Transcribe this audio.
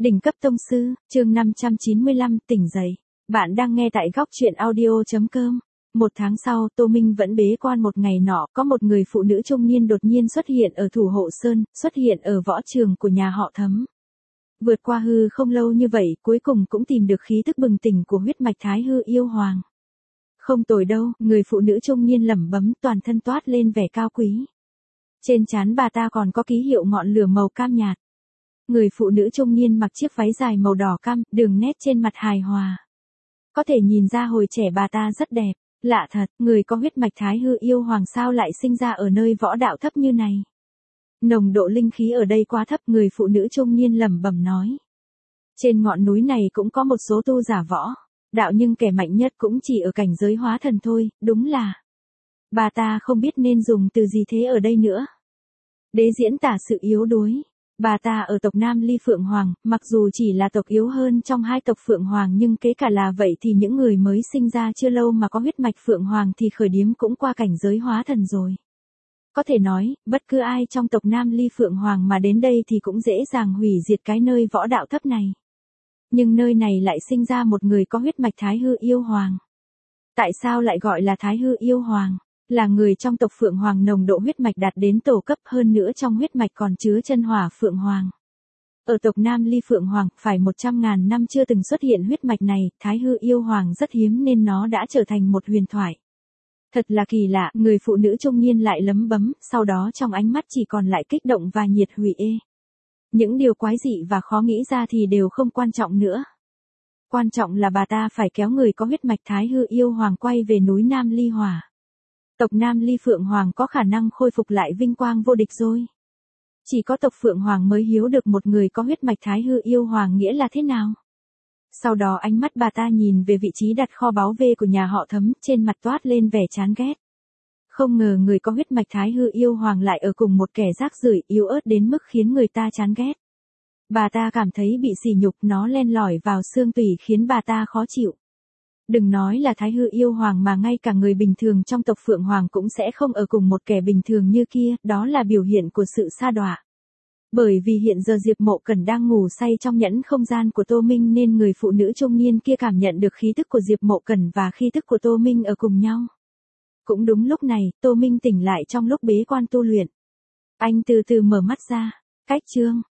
Đỉnh cấp tông sư, chương 595, tỉnh dậy. Bạn đang nghe tại góc truyện audio.com. Một tháng sau, Tô Minh vẫn bế quan. Một ngày nọ, có một người phụ nữ trung niên đột nhiên xuất hiện ở Thủ Hộ Sơn, xuất hiện ở võ trường của nhà họ Thấm. Vượt qua hư không lâu như vậy, cuối cùng cũng tìm được khí tức bừng tỉnh của huyết mạch Thái Hư Yêu Hoàng. Không tồi đâu, người phụ nữ trung niên lẩm bẩm, toàn thân toát lên vẻ cao quý. Trên trán bà ta còn có ký hiệu ngọn lửa màu cam nhạt. Người phụ nữ trung niên mặc chiếc váy dài màu đỏ cam, đường nét trên mặt hài hòa. Có thể nhìn ra hồi trẻ bà ta rất đẹp. Lạ thật, người có huyết mạch Thái Hư Yêu Hoàng sao lại sinh ra ở nơi võ đạo thấp như này. Nồng độ linh khí ở đây quá thấp, người phụ nữ trung niên lẩm bẩm nói. Trên ngọn núi này cũng có một số tu giả võ đạo, nhưng kẻ mạnh nhất cũng chỉ ở cảnh giới hóa thần thôi, đúng là. Bà ta không biết nên dùng từ gì thế ở đây nữa. Để diễn tả sự yếu đuối. Bà ta ở tộc Nam Ly Phượng Hoàng, mặc dù chỉ là tộc yếu hơn trong hai tộc Phượng Hoàng, nhưng kể cả là vậy thì những người mới sinh ra chưa lâu mà có huyết mạch Phượng Hoàng thì khởi điểm cũng qua cảnh giới hóa thần rồi. Có thể nói, bất cứ ai trong tộc Nam Ly Phượng Hoàng mà đến đây thì cũng dễ dàng hủy diệt cái nơi võ đạo thấp này. Nhưng nơi này lại sinh ra một người có huyết mạch Thái Hư Yêu Hoàng. Tại sao lại gọi là Thái Hư Yêu Hoàng? Là người trong tộc Phượng Hoàng nồng độ huyết mạch đạt đến tổ cấp, hơn nữa trong huyết mạch còn chứa chân hỏa Phượng Hoàng. Ở tộc Nam Ly Phượng Hoàng, phải 100.000 năm chưa từng xuất hiện huyết mạch này, Thái Hư Yêu Hoàng rất hiếm nên nó đã trở thành một huyền thoại. Thật là kỳ lạ, người phụ nữ trung niên lại lấm bấm, sau đó trong ánh mắt chỉ còn lại kích động và nhiệt hủy ê. Những điều quái dị và khó nghĩ ra thì đều không quan trọng nữa. Quan trọng là bà ta phải kéo người có huyết mạch Thái Hư Yêu Hoàng quay về núi Nam Ly Hỏa. Tộc Nam Ly Phượng Hoàng có khả năng khôi phục lại vinh quang vô địch rồi. Chỉ có tộc Phượng Hoàng mới hiếu được một người có huyết mạch Thái Hư Yêu Hoàng nghĩa là thế nào. Sau đó ánh mắt bà ta nhìn về vị trí đặt kho báu V của nhà họ Thấm, trên mặt toát lên vẻ chán ghét. Không ngờ người có huyết mạch Thái Hư Yêu Hoàng lại ở cùng một kẻ rác rưởi yếu ớt đến mức khiến người ta chán ghét. Bà ta cảm thấy bị sỉ nhục, nó len lỏi vào xương tủy khiến bà ta khó chịu. Đừng nói là Thái Hư Yêu Hoàng mà ngay cả người bình thường trong tộc Phượng Hoàng cũng sẽ không ở cùng một kẻ bình thường như kia, đó là biểu hiện của sự sa đọa. Bởi vì hiện giờ Diệp Mộ Cẩn đang ngủ say trong nhẫn không gian của Tô Minh nên người phụ nữ trung niên kia cảm nhận được khí tức của Diệp Mộ Cẩn và khí tức của Tô Minh ở cùng nhau. Cũng đúng lúc này, Tô Minh tỉnh lại trong lúc bế quan tu luyện. Anh từ từ mở mắt ra. Cách chương